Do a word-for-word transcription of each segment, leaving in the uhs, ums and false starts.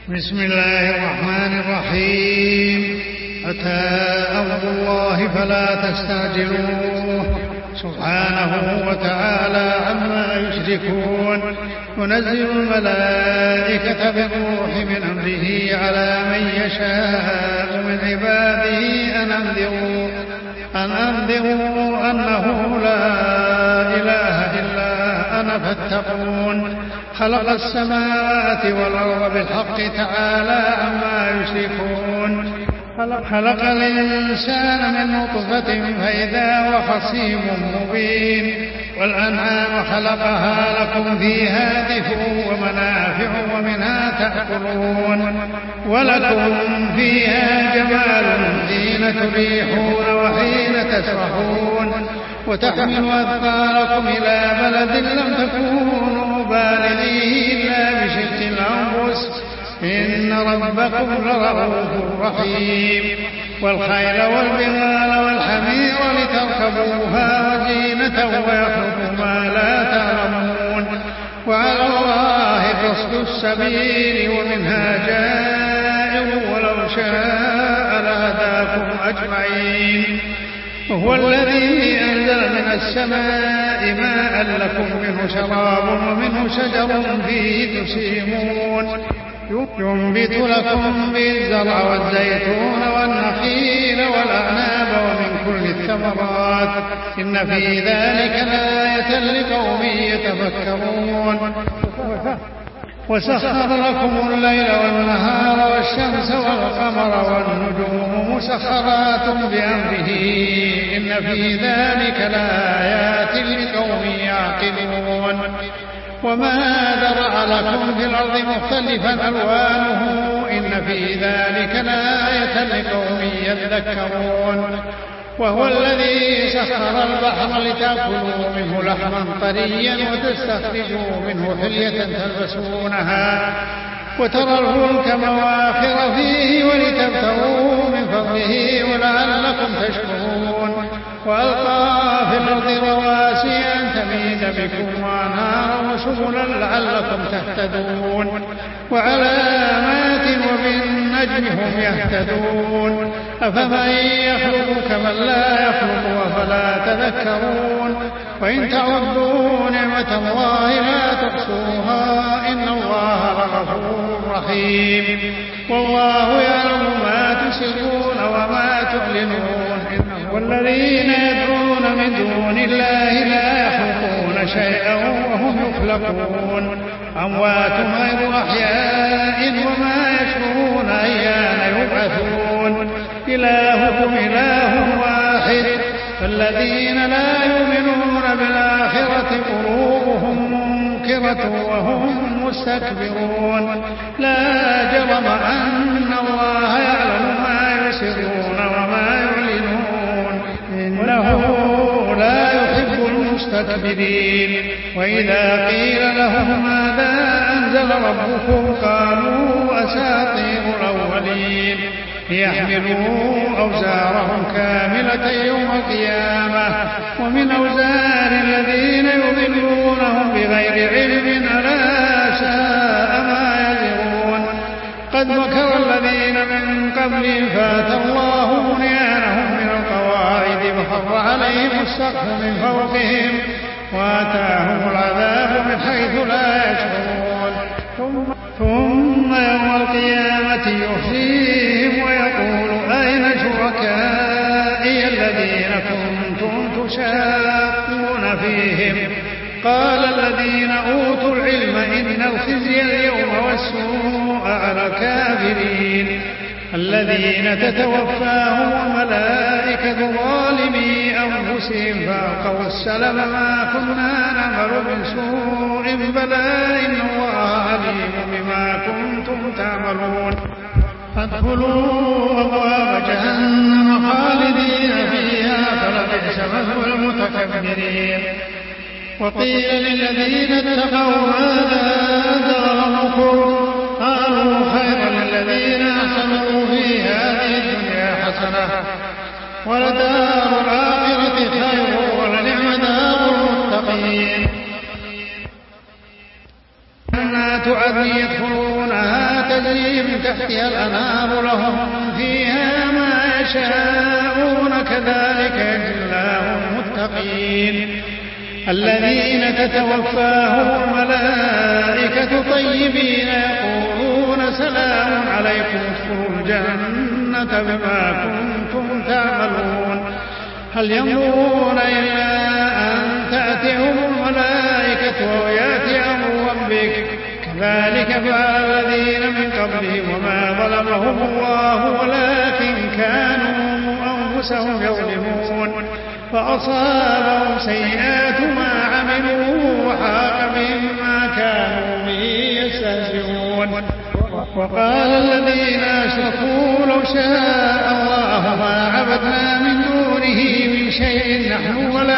بسم الله الرحمن الرحيم. أتى أمر الله فلا تستعجلوه سبحانه وتعالى عما يشركون. ينزل الملائكة بالروح من أمره على من يشاء من عباده أن أنذروا أن أنذروا أنه لا إله إلا أنا فاتقون. خلق السماوات والأرض بالحق تعالى عما يشركون. خلق الإنسان من نطفة فإذا هو خصيم مبين. والأنعام خلقها لكم فيها دفء ومنافع ومنها تأكلون ولكم فيها جمال حين تريحون وحين تسرحون وتحمل أثقالكم إلى بلد لم تكونوا بالغيه إلا بشق الأنفس إن ربكم لرؤوف رحيم. والخيل والبغال والحمير لتركبوها وزينة ويخلق ما لا تعلمون. وعلى الله قصد السبيل ومنها جائر ولو شاء لهداكم أجمعين. وهو الذي أنزل من السماء ماء لكم منه شراب ومنه شجر فيه تسيمون. ينبت لكم به الزرع والزيتون والنخيل والأعناب ومن كل الثمرات إن في ذلك لآية لقوم يتفكرون. وسخر لكم الليل والنهار والشمس والقمر والنجوم مسخرات بأمره إن في ذلك لآيات لقوم يعقلون. وما ذرأ لكم في الأرض مختلفا ألوانه إن في ذلك لآية لقوم يذكرون. وهو الذي سخر البحر لتأكلوا منه لحما طريا وتستخرجوا منه حلية تلبسونها وترى الفلك مواخر فيه ولتبتغوا من فضله ولعلكم تشكرون. وألقى في الأرض رواسي أن تميد بكم وأنهارا وسبلا لعلكم تهتدون. وعلامات وبالنجم هم يهتدون. أفمن يخلق كمن لا يخلق أفلا تذكرون. وإن تعدوا نعمة الله لا تحصوها إن الله لغفور رحيم. والله يعلم ما تسرون وما تعلنون. والذين يدعون من دون الله لا يخلقون شيئا وهم يخلقون أموات غير أحياء وما يشعرون أيان يبعثون. إلهكم إله واحد فالذين لا يؤمنون بالآخرة قلوبهم منكرة وهم مستكبرون. لا جرم أن الله يعلم ما يسرون وما يعلنون إنه لا يحب المستكبرين. وإذا قيل لهم ماذا أنزل ربكم قالوا أساطير الأولين ليحملوا أوزارهم كاملة يوم القيامة ومن أوزار الذين يضلونهم بغير علم ألا ساء ما يزرون. قد مكر الذين من قبلهم فأتى الله بنيانهم من القواعد فخر عليهم السقف من فوقهم وآتاهم العذاب من حيث لا يشعرون. ثم يوم القيامة يحصيهم ويقول أين شركائي الذين كنتم تشاقون فيهم قال الذين أوتوا العلم إن الخزي اليوم والسوء على الكافرين الذين تتوفاهم الملائكة ظالمي أنفسهم فألقوا السلم ما كنا نعمل من سوء بلى إن الله عليم بما كنتم تعملون. فادخلوا أبواب جهنم خالدين فيها فلبئس مثوى المتكبرين. وقيل للذين اتقوا ماذا أنزل قالوا خيرا للذين أحسنوا في هذه الدنيا حسنة ولدار الآخرة خير ولنعم دار المتقين. جنات عدن يدخلونها تجري من تحتها الأنهار لهم فيها ما يشاءون كذلك يجزي الله المتقين الذين تتوفاهم الملائكة طيبين يقولون سلام عليكم ادخلوا الجنة بما كنتم تعملون هل ينظرون إلا أن تأتيهم الملائكة أو يأتي أمر ربك كذلك فعل الذين من قبلهم وما ظلمهم الله ولكن كانوا أنفسهم يظلمون فأصابهم سيئات ما عملوا وحاق بهم ما كانوا به يستهزئون وقال الذين أشركوا لو شاء الله ما عبدنا من دونه من شيء نحن ولا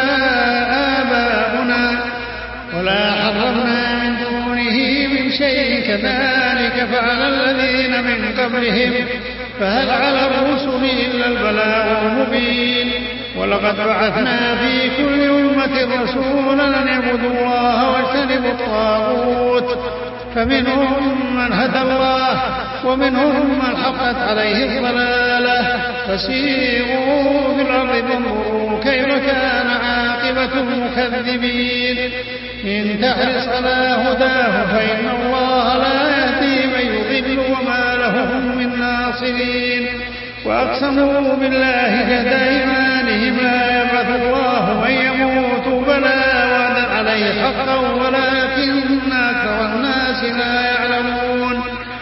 آباؤنا ولا حرمنا من دونه من شيء كذلك فعل الذين من قبلهم فهل على الرسل إلا البلاغ المبين ولقد بعثنا في كل أمة رسولا أن اعبدوا الله واجتنبوا الطاغوت فمنهم من هدى الله ومنهم من حقت عليه الضلالة فسيروا في الأرض فانظروا كيف كان عاقبة المكذبين إن تحرص على هداه فإن الله لا يهدي من يضل وما لهم من ناصرين وأقسموا بالله جهد أيمانهم لا يبعث الله من يموت بلى وعدا عليه حقا ولكن أكثر الناس لا يعلمون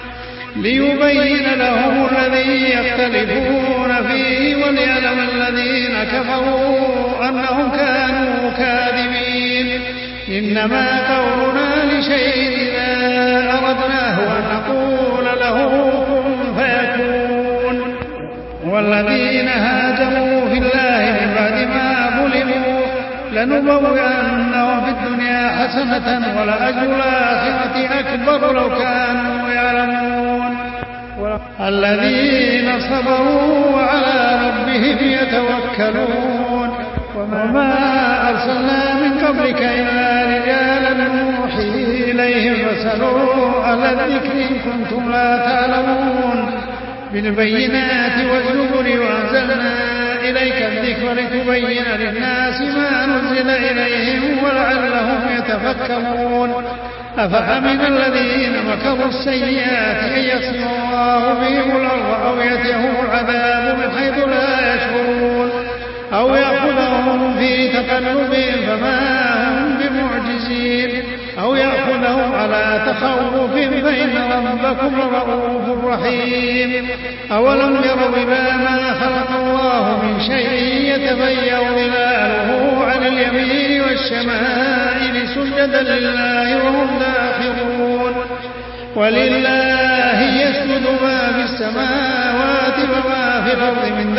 ليبين لهم الذي يختلفون فيه وليعلم الذين كفروا أنهم كانوا كاذبين إنما قولنا لشيء إذا أردناه أن نقول له كن فيكون والذين هاجروا في الله من بعد ما ظلموا لنبوئنهم في الدنيا حسنة ولأجر الآخرة أكبر لو كانوا يعلمون الذين صبروا وعلى ربهم يتوكلون وما أرسلنا من قبلك إلا رجالا نوحي إليهم فاسألوا أهل الذكر إن كنتم لا تعلمون بالبينات والزبر وأنزلنا إليك الذكر لتبين للناس ما نزل إليهم ولعلهم يتفكرون أفأمن الذين مكروا السيئات أن يصف الله بهم الأرض أو يأتيهم العذاب من حيث لا يشعرون أو يأخذهم في تقلبهم فما هم بمعجزين أو يأخذهم على تخوف فإن ربكم لرؤوف رحيم أولم يروا إلى ما خلق الله من شيء يتغير ظلاله عن اليمين والشمائل سجدا لله وهم داخرون ولله يسجد ما في السماوات وما في الأرض من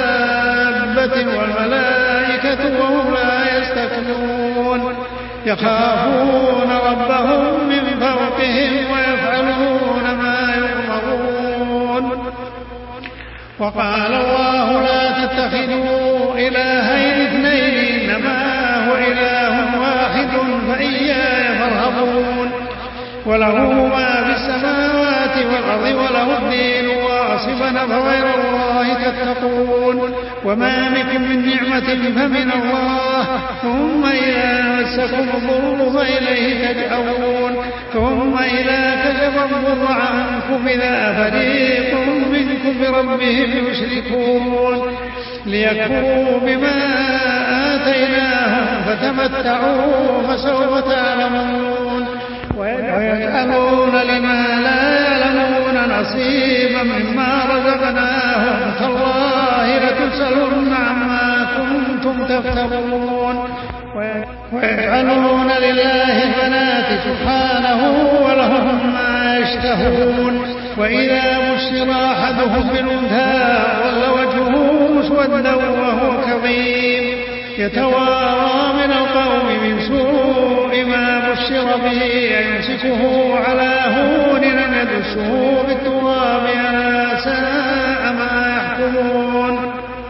دابة والملائكة وهم لا يستكبرون يخافون ربهم من فوقهم ويفعلون ما يؤمرون وقال الله لا تتخذوا إلهين اثنين إنما هو إله واحد فإياي فارهبون وله ما في السماوات والأرض وله الدين واصبا فغير الله تتقون وما بكم من نعمة فمن الله ثم إذا مسكم الضر فإليه تجأرون ثم إذا كشف الضر عنكم إذا فريق منكم بربهم يشركون ليكفروا بما آتيناهم فتمتعوا فسوف تعلمون ويجعلون لما لا يعلمون نصيبا مما رزقناهم تالله لتسألن عما كنتم تفترون ويجعلون لله البنات سبحانه ولهم ما يشتهون وإذا بشر أحدهم بالأنثى ظل وجهه مسودا وهو كظيم يتوارى من القوم من سوء ما بشر به يمسكه على هون أم يدسه بالتراب ألا ساء ما يحكمون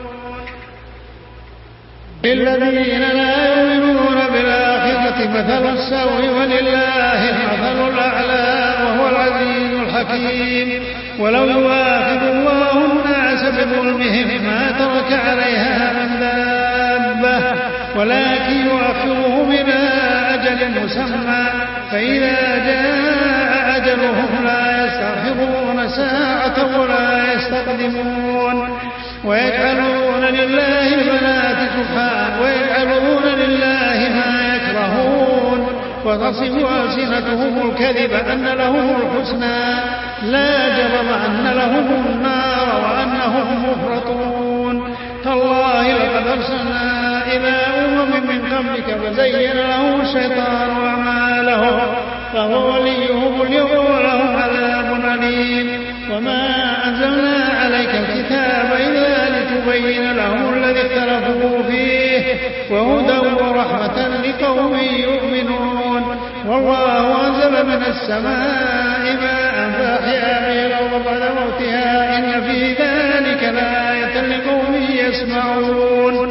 للذين لا يؤمنون بالآخرة مثل السوء ولله المثل الأعلى وهو العزيز الحكيم حكيم. ولو يؤاخذ الله الناس بظلمهم ما ترك عليها من دابة ولكن يؤخرهم إلى أجل مسمى فإذا جاء أجلهم لا يستغفرون ساعة ولا يستقدمون. ويجعلون لله البنات سبحانه ويجعلون لله ما يكرهون وتصف ألسنتهم الكذب أن لهم الحسنى لا جرم أن لهم النار وأنهم مفرطون. تالله لقد أرسلنا إلى أمم من قبلك فزين لهم الشيطان أعمالهم فهو وليهم اليوم ولهم عذاب أليم. وما أنزلنا عليك الكتاب إلا لتبين لهم الذي اختلفوا فيه وهدى ورحمة لقوم يؤمنون. والله أنزل من السماء ماء فأحيا به الأرض بعد موتها إن في ذلك لآية لقوم يسمعون.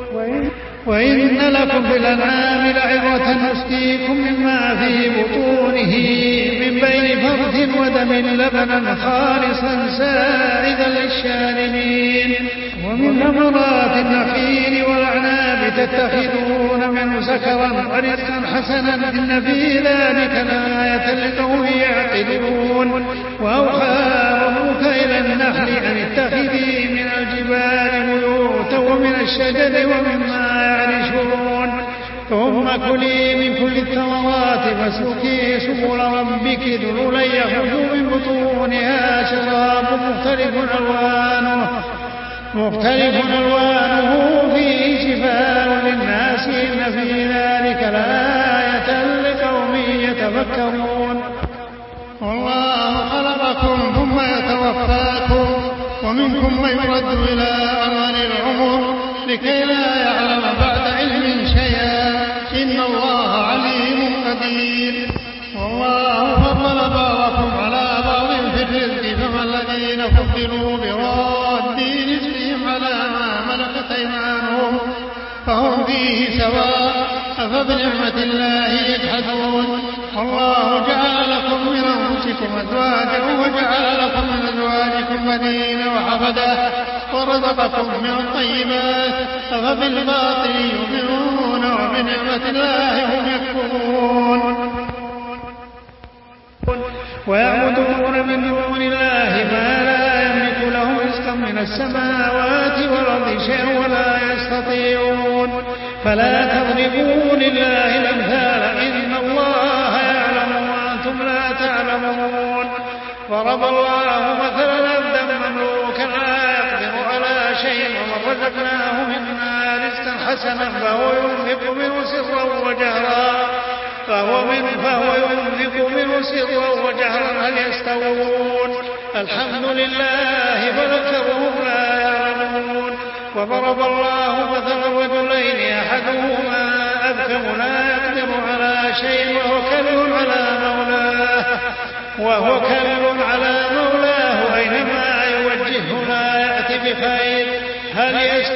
وإن لكم في الأنعام لعبرة نسقيكم مما في بطونه من بين فرث ودم لبنا خالصا سائغا للشاربين. ومن ثمرات النخيل والأعناب تتخذون منه سكرا ورزقا حسنا إن في ذلك لآية لقوم يعقلون. وأوحى ربك إلى النحل أن اتخذي من الجبال بيوتا ومن الشجر ومما يعرشون ثم كلي من كل الثمرات فاسلكي سبل ربك ذللا يخرج من بطونها شراب مختلف ألوانه مختلف ألوانه فيه شفاء للناس إن في ذلك لآية لقوم يتفكرون. والله خلقكم ثم يتوفاكم ومنكم من يرد إلى أرذل العمر لكي لا يعلم بعد علم شيئا إن الله عليم قدير. والله فضل بعضكم على بعض في الرزق فما الذين فضلوا براد رزقهم على ما ملكت أيمانهم فهم فيه سواء أفبنعمة الله يجحدون. والله جعل لكم من أنفسكم أزواجا وجعل لكم من أزواجكم بنين وحفدة ورزقكم من الطيبات أفبالباطل يؤمنون وبنعمة الله هم يكفرون. ويعبدون من دون الله ما لا يملك له رزقا من السماوات والأرض شيئا ولا يستطيعون. فلا تضربوا لله الأمثال إن الله يعلم وأنتم لا تعلمون. ضرب الله مثلا عبدا مملوكا لا يقدر على شيء ومن رزقناه منا رزقا حسنا فهو ينفق منه سرا وجهرا فهو منه فهو ينفق منه سرا وجهرا هل يستوون الحمد لله بل أكثرهم لا يعلمون. وضرب الله مثلا رجلين أحدهما أبكم لا يقدر على شيء وهو كل على مولاه وهو كل على مولاه أينما يوجهه لا يأتي بخير هل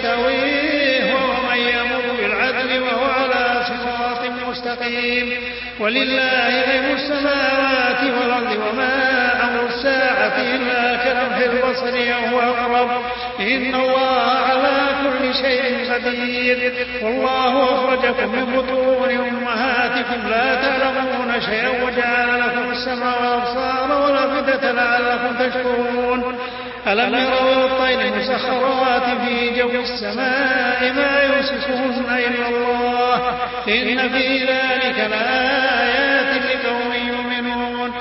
يستوي هو من يأمر بالعدل وهو على صراط مستقيم. ولله غيب السماوات والأرض وما أمر الساعة إلا كلمح البصر أو هو أقرب إن الله على كل شيء قدير. والله أخرجكم من بطون أمهاتكم لا تعلمون شيئا وجعل لكم السمع والأبصار والأفئدة لعلكم تشكرون. ألم يروا إلى الطير مسخرات في جو السماء ما يمسكهن إلا الله إن في ذلك لآيات لقوم يؤمنون.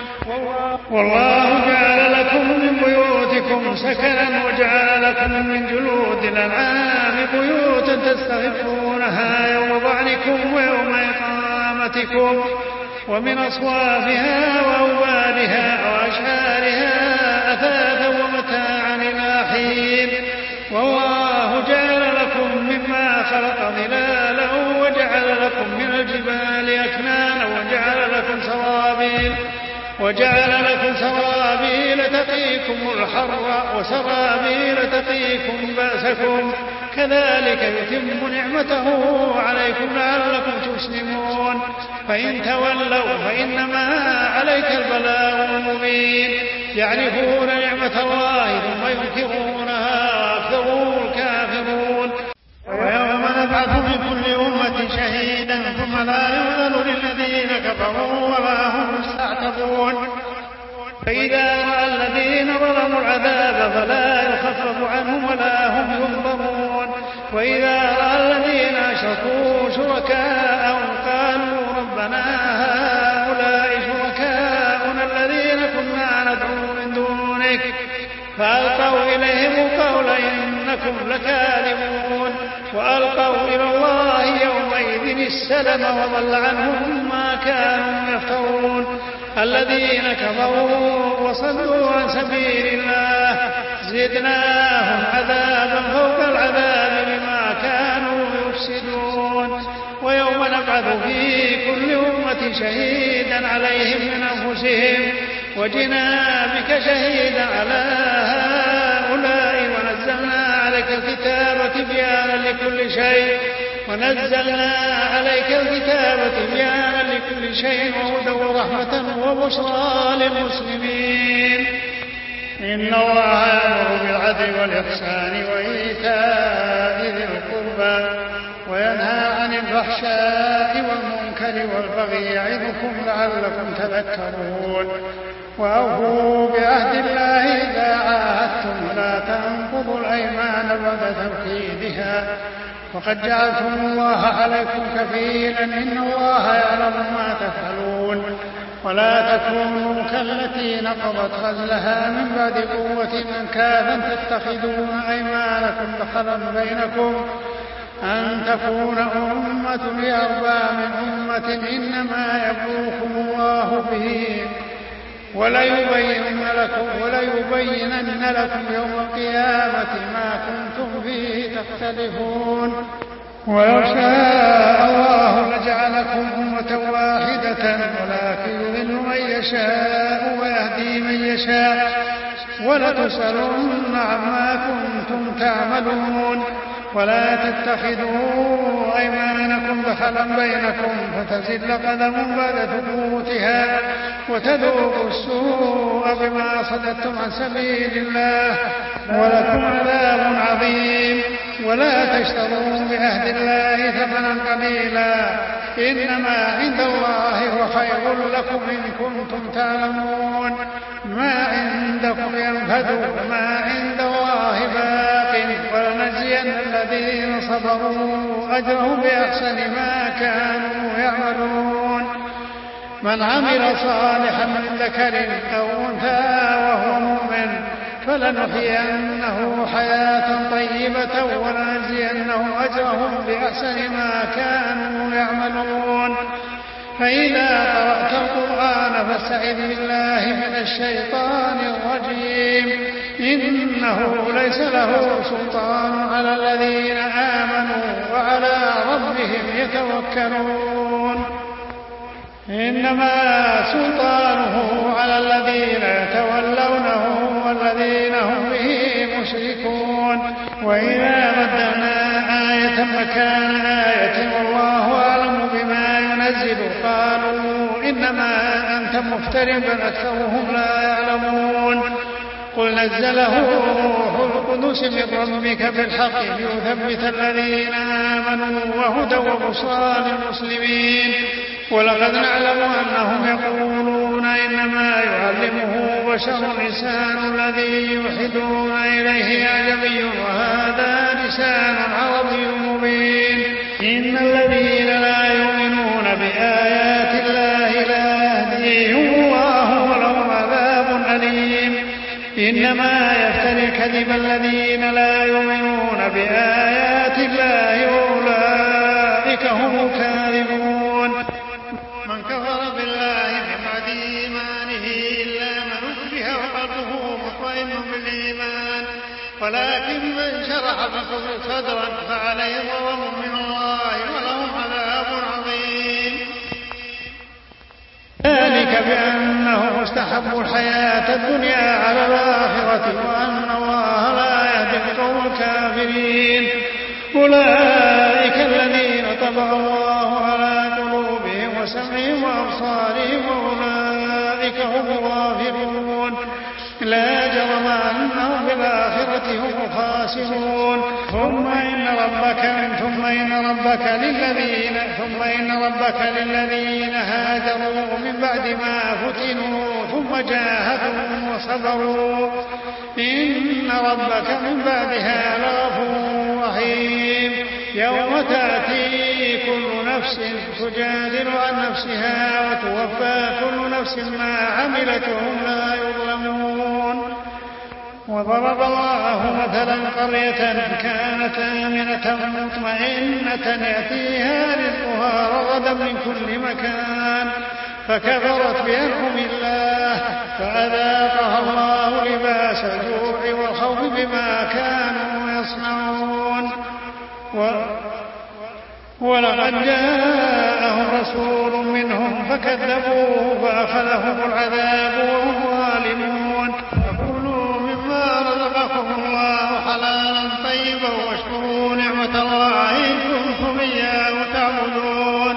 والله جعل لكم من بيوتكم سكنا وجعل لكم من جلود الأنعام بيوتا تستخفونها يوم ظعنكم ويوم إقامتكم ومن أصوافها وأوبارها وأشعارها أثاثا ومتاعا إلى حين. والله جعل لكم مما خلق ظلالا وجعل لكم من الجبال أكنانا وجعل لكم سرابيل وجعل لكم سرابيل تقيكم الحر وسرابيل تقيكم بأسكم كذلك يتم نعمته عليكم لعلكم تسلمون فإن تولوا فإنما عليك البلاغ المبين يعرفون نعمة الله ثم ينكرونها وأكثرهم الكافرون ويوم نبعث من كل أمة شهيدا ثم لا يؤذن للذين كفروا ولا هم يستعتبون فإذا رأى الذين ظلموا العذاب فلا يخفف عنهم ولا هم ينظرون وإذا رأى الذين أشركوا شركاءهم قالوا ربنا هؤلاء شركاؤنا الذين كنا ندعو من دونك فألقوا إليهم القول إنكم لكاذبون وألقوا إلى الله يومئذ السلم وضل عنهم ما كانوا يفترون الذين كفروا وصدوا عن سبيل الله زدناهم عذابا فوق العذاب بما كانوا يفسدون ويوم نبعث في كل أمة شهيدا عليهم من أنفسهم وجئنا بك شهيدا على هؤلاء ونزلنا عليك الكتاب تبيانا لكل شيء ونزلنا عليك الكتاب تبيانا لكل شيء وهدى ورحمة وبشرى للمسلمين إن الله يأمر بالعدل والإحسان وإيتاء ذي القربى وينهى عن الفحشاء والمنكر والبغي يعظكم لعلكم تذكرون وأوفوا بعهد الله إذا عاهدتم ولا تنقضوا الأيمان بعد توكيدها وقد جعلتم الله عليكم كفيلا إن الله يعلم ما تفعلون ولا تكونوا كالتي نقضت غزلها من بعد قوة أنكاثا تتخذون أيمانكم دخلا بينكم أن تكون أمة لأربى من أمة إنما يبلوكم الله به وليبينن لكم, وليبينن لكم يوم القيامة ما كنتم فيه تختلفون ولو شاء الله لجعلكم أمة واحدة ولكن يضل من يشاء ويهدي من يشاء ولتسألن عما كنتم تعملون ولا تتخذوا أيمانكم دخلا بينكم فتزل قدم بعد ثبوتها وتذوقوا السوء بما صددتم عن سبيل الله ولكم عذاب عظيم ولا تشتروا بعهد الله ثمنا قليلا إنما عند الله هو خير لكم إن كنتم تعلمون ما عندكم ينفد وما عند الله باق ولنجزين الذين صبروا أجرهم بأحسن ما كانوا يعملون من عمل صالحا من ذكر أو أنثى وهو مؤمن فلنحيينه حياة طيبة ولنجزينهم أجرهم بأحسن ما كانوا يعملون فإذا قرأت القرآن فاستعذ بالله من الشيطان الرجيم إنه ليس له سلطان على الذين آمنوا وعلى ربهم يتوكلون إنما سلطانه على الذين يتولونه والذين هم به مشركون وإذا بدلنا آية مكان آية والله أعلم بما ينزل قالوا إنما أنت مفتر بل أكثرهم لا يعلمون قل نزله روح القدس من ربك بالحق ليثبت الذين آمنوا وهدى وبشرى للمسلمين ولقد نعلم أنهم يقولون إنما يعلمه بشر لسان الذي يوحدون إليه أعجمي وهذا لسان عربي مبين إن الذين لا يؤمنون بآيات الله لا يهديهم الله ولهم عذاب أليم إنما يفتري الكذب الذين لا يؤمنون بآيات الله وأولئك هم الكاذبون من كفر بالله من بعد إيمانه إلا من أكره وقلبه مطمئن بالإيمان ولكن من شرح بكفر صدرا فعليهم غضب من الله ولهم عذاب عظيم ذلك بأنه استحبوا الحياة الدنيا على الآخرة وأن الله لا يهدي القوم الكافرين. أولئك الذين طبع الله على قلوبهم وسمعهم وأبصارهم وأولئك هم الغافلون. لا جرم أنهم بالآخرة هم الخاسرون. ثم إن ربك ثم إن ربك للذين ثم إن ربك للذين هاجروا من بعد ما فتنوا ثم جاهدوا وصبروا إن ربك من بعدها لغفور رحيم. يوم تأتي كل نفس تجادل عن نفسها وتوفى كل نفس ما عملت وهم لا يظلمون. وضرب الله مثلا قرية كانت آمنة مطمئنة يأتيها رزقها رغدا من كل مكان فكفرت بأنعم الله فأذاقها الله لباس الجوع والخوف بما كانوا يصنعون. ولقد جاءهم رسول منهم فكذبوه فأخذهم العذاب وهم ظالمون. فكلوا مما رزقكم الله حلالا طيبا واشكروا نعمة الله إن كنتم إياه تعبدون.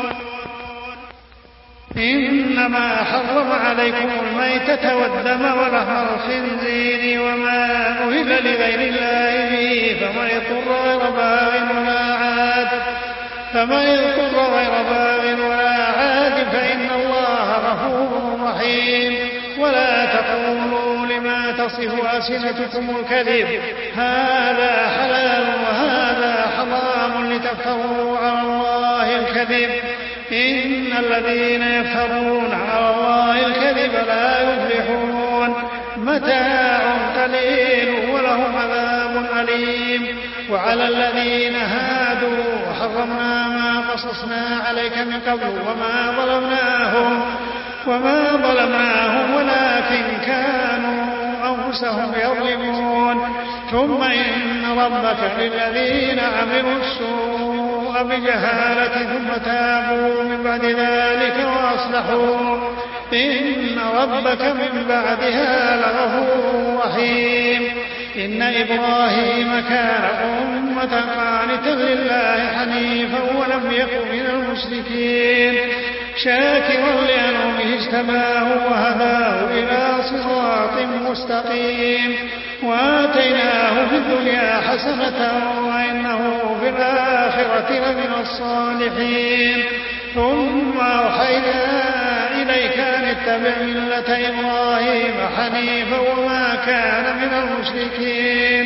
إنما حرم عليكم الميتة والدم ولحم الخنزير وما أهل لغير الله به فمن اضطر غير باغ ولا عاد فمن اضطر غير باغ ولا عاد فإن الله غفور رحيم. ولا تقولوا لما تصف ألسنتكم الكذب هذا حلال وهذا حرام لتفتروا على الله الكذب إن الذين يفترون على الله الكذب لا يفلحون. متاع قليل ولهم عذاب أليم. وعلى الذين هادوا حرمنا ما قصصنا عليك من قبل وما ظلمناهم وما ظلمناهم ولكن كانوا أنفسهم يظلمون. ثم إن ربك للذين عملوا السوء بجهالة ثم تابوا من بعد ذلك وأصلحوا إن ربك من بعدها لغفور رحيم. إن إبراهيم كان أمة قانتا لله حنيفا ولم يكن من المشركين شاكرا لأنعمه اجتباه وهداه إلى صراط مستقيم. وآتيناه في الدنيا حسنة وإنه في الآخرة لمن الصالحين. ثم أوحينا إليك أن اتبع ملة إبراهيم حنيفا وما كان من المشركين.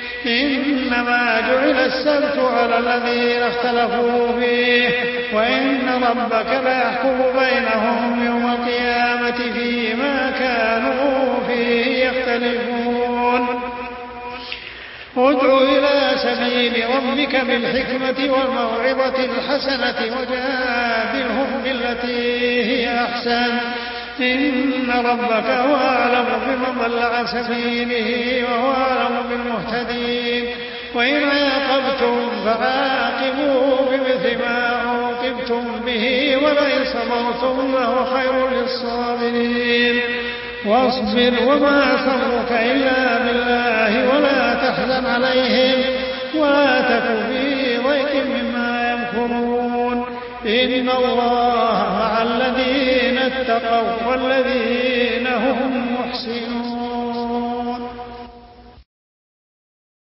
إنما جعل السبت على الذين اختلفوا فيه وإن ربك ليحكم بينهم يوم القيامة فيما كانوا فيه يختلفون. ادع إلى سبيل ربك بالحكمة والموعظة الحسنة وجادلهم بالتي هي أحسن إن ربك هو أعلم بمن ضل عن سبيله وهو أعلم بالمهتدين. وإن عاقبتم فعاقبوا بمثل ما عوقبتم به ولئن صبرتم لهو خير للصابرين. واصبر وما صبرك إلا بالله ولا تحزن عليهم ولا تك في ضيق مما يمكرون. إن الله مع الذين اتقوا والذين هم محسنون.